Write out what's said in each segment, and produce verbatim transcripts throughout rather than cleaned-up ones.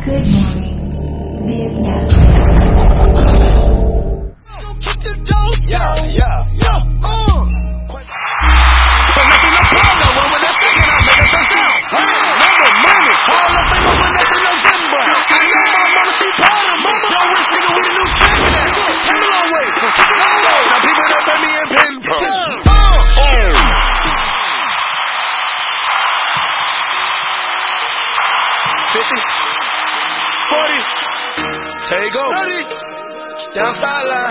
Good morning, Vivian. Yeah, yeah, yeah, uh. But nothing no problem. One with that second, I make a touchdown. Number money, Hall of Fame, but nothing no Jim Brown. I know my mama, she proud of me. Yo, rich nigga, we the new champ now. Came a long way from kicking on road. Now people that pay me in pin pro. fifty, forty, there you go. thirty, down sideline.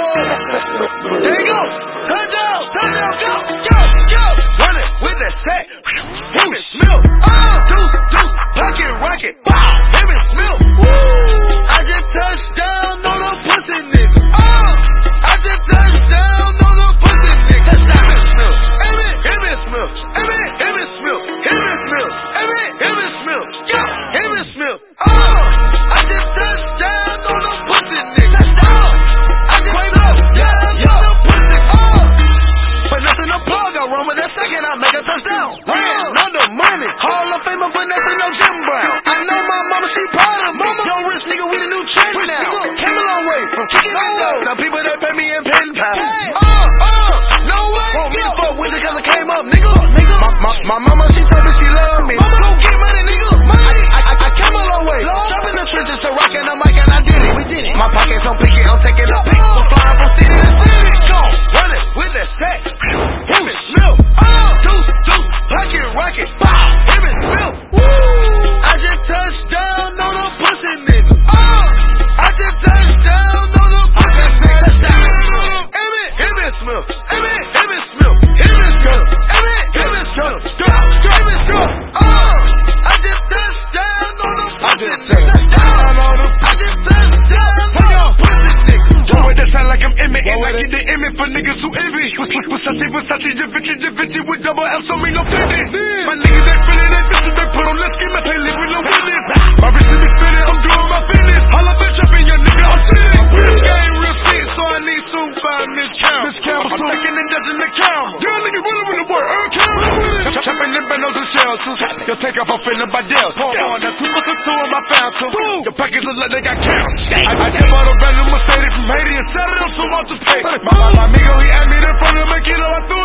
Uh-oh. There you go. Touchdown, touchdown, go, go, go. Run it with that set. Him and Smith. Uh, deuce, deuce, pocket rocket. Wow. Him and Smith. Woo. I just touched down on a pussy nigga. Uh, I just touched down on a pussy nigga. Touchdown, him and Smith. Amen, him and Smith. Amen, him and Smith. Him and Smith. Amen, him and Smith. Go, him and Smith. Uh, I just touched down on a pussy nigga. Touchdown. I just touched down on a pussy. Uh, but nothing to plug. I run with that second. I make a touchdown. Brand under money. Hall of Fame, but nothing no Jim Brown. I know my mama, she proud of me. Yo, rich nigga, we the new champ now. Came a long way from kicking on road. Now people that pay me in pen pal. Uh, uh, no way. Want me to fuck with it cause I came up, nigga. nigga. My, my, my mama, she told me she love me. Mama, go get money, nigga. Money. I, I, I came a long way. Jump in the trenches to rock and the mic and I did it. We did it. My pockets on picket, I'm taking a pic. So flying from city to city. Go, run it with that set. Him and Smith. Uh, deuce, deuce, pocket rocket. Bow, him and Smith. Woo. I just touched down on a pussy nigga. Uh, I just touched down on a pussy nigga. Amen, him and Smith. Amen, him and Smith. Him and Smith. Amen, him and Smith. Him and Smith. Uh, I just touched down on a pussy nigga. Down on a I just touched down on a pussy nigga. Boy, that sound like I'm Emmett, and I get the Emmett for niggas who envy. Versace, Versace, Da Vinci, Da Vinci with double F, so me no pity. My niggas, they feeling they bitches, they put on their scheme, they live with no witness. My wrist be spinning, I'm doing my fitness. Holla bitch up in your nigga, I'm chilling. This game real sick, so I need soon five Miss Campbell. Miss Campbell, I'm stacking and dusting the camera. Young nigga willing with the word, Earl Campbell. Chopping them bendos and shells, yo take off, I'm feeling by Dell. Pour on, now two plus two in my fountain. Your pockets look like they got counts. I, I just bought a brand new Mercedes from Haiti and set it up so much to pay. My, my, my amigo, he asked me to front of him and get all I threw.